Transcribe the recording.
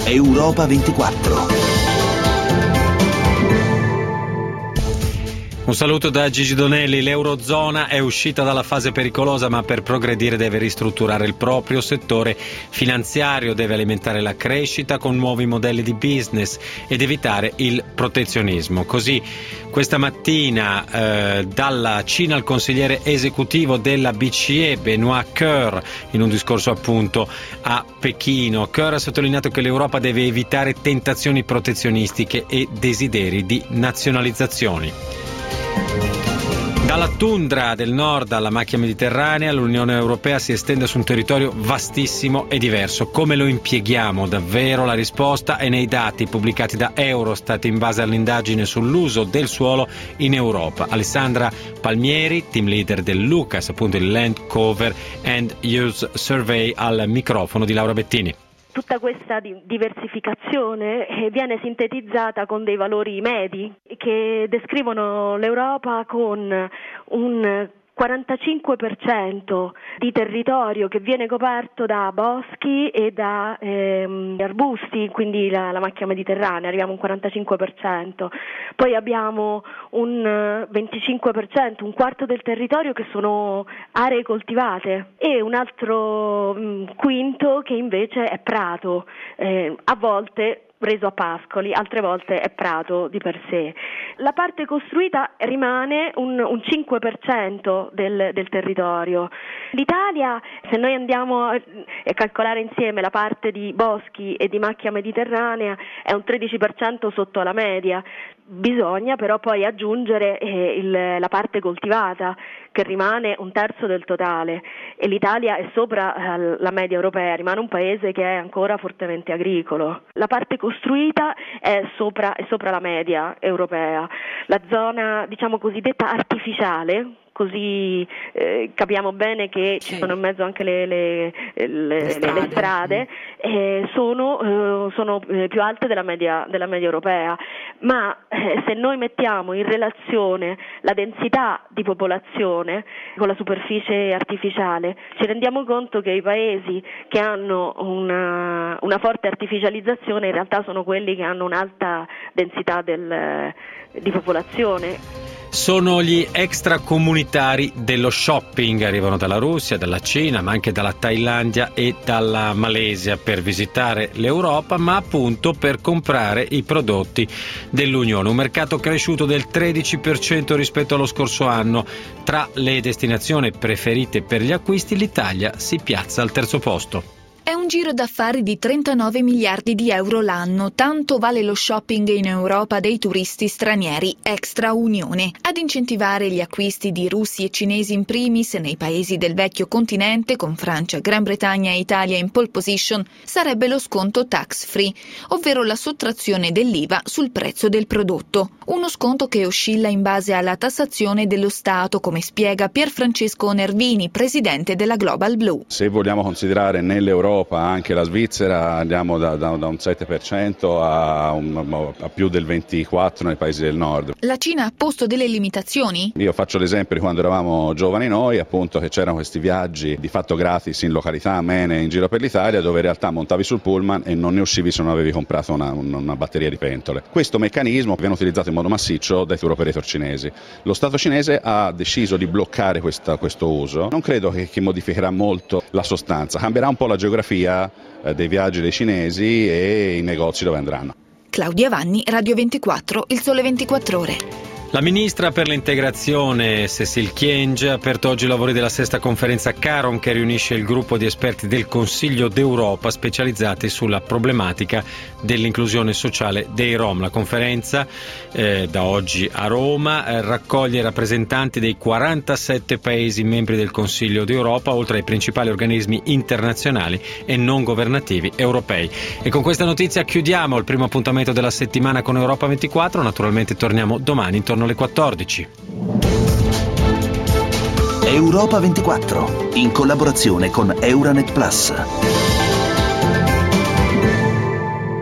Europa 24. Un saluto da Gigi Donelli. L'Eurozona è uscita dalla fase pericolosa, ma per progredire deve ristrutturare il proprio settore finanziario, deve alimentare la crescita con nuovi modelli di business ed evitare il protezionismo. Così questa mattina dalla Cina il consigliere esecutivo della BCE, Benoît Cœur, in un discorso appunto a Pechino. Cœur ha sottolineato che l'Europa deve evitare tentazioni protezionistiche e desideri di nazionalizzazioni. Dalla tundra del nord alla macchia mediterranea, l'Unione Europea si estende su un territorio vastissimo e diverso. Come lo impieghiamo davvero? La risposta è nei dati pubblicati da Eurostat in base all'indagine sull'uso del suolo in Europa. Alessandra Palmieri, team leader del LUCAS, appunto il Land Cover and Use Survey, al microfono di Laura Bettini. Tutta questa diversificazione viene sintetizzata con dei valori medi che descrivono l'Europa con un 45% di territorio che viene coperto da boschi e da arbusti, quindi la macchia mediterranea, arriviamo a un 45%. Poi abbiamo un 25%, un quarto del territorio che sono aree coltivate e un altro quinto che invece è prato, a volte reso a pascoli, altre volte è prato di per sé. La parte costruita rimane un 5% del territorio. L'Italia, se noi andiamo a calcolare insieme la parte di boschi e di macchia mediterranea, è un 13% sotto la media. Bisogna però poi aggiungere la parte coltivata, che rimane un terzo del totale, e l'Italia è sopra la media europea, rimane un paese che è ancora fortemente agricolo. La parte costruita è sopra la media europea. La zona, diciamo così, artificiale, così capiamo bene che ci sono in mezzo anche le strade, sono più alte della media europea, ma se noi mettiamo in relazione la densità di popolazione con la superficie artificiale, ci rendiamo conto che i paesi che hanno una forte artificializzazione in realtà sono quelli che hanno un'alta densità di popolazione. Sono gli extracomunitari dello shopping, arrivano dalla Russia, dalla Cina, ma anche dalla Thailandia e dalla Malesia per visitare l'Europa, ma appunto per comprare i prodotti dell'Unione. Un mercato cresciuto del 13% rispetto allo scorso anno. Tra le destinazioni preferite per gli acquisti, l'Italia si piazza al terzo posto. È un giro d'affari di 39 miliardi di euro l'anno, tanto vale lo shopping in Europa dei turisti stranieri extra Unione. Ad incentivare gli acquisti di russi e cinesi in primis nei paesi del vecchio continente, con Francia, Gran Bretagna e Italia in pole position, sarebbe lo sconto tax free, ovvero la sottrazione dell'IVA sul prezzo del prodotto. Uno sconto che oscilla in base alla tassazione dello Stato, come spiega Pierfrancesco Nervini, presidente della Global Blue. Se vogliamo considerare nell'Europa anche la Svizzera, andiamo da un 7% a più del 24% nei paesi del nord. La Cina ha posto delle limitazioni? Io faccio l'esempio di quando eravamo giovani noi, appunto, che c'erano questi viaggi di fatto gratis in località amene in giro per l'Italia, dove in realtà montavi sul pullman e non ne uscivi se non avevi comprato una batteria di pentole. Questo meccanismo viene utilizzato in modo massiccio dai tour operator cinesi. Lo Stato cinese ha deciso di bloccare questo uso. Non credo che modificherà molto la sostanza, cambierà un po' la geografia dei viaggi dei cinesi e i negozi dove andranno. Claudia Vanni, Radio 24, Il Sole 24 Ore. La ministra per l'integrazione Cécile Kyenge ha aperto oggi i lavori della sesta conferenza Caron, che riunisce il gruppo di esperti del Consiglio d'Europa specializzati sulla problematica dell'inclusione sociale dei Rom. La conferenza da oggi a Roma raccoglie i rappresentanti dei 47 paesi membri del Consiglio d'Europa, oltre ai principali organismi internazionali e non governativi europei. E con questa notizia chiudiamo il primo appuntamento della settimana con Europa 24. Naturalmente torniamo domani intorno alle 14. Europa 24, in collaborazione con Euranet Plus.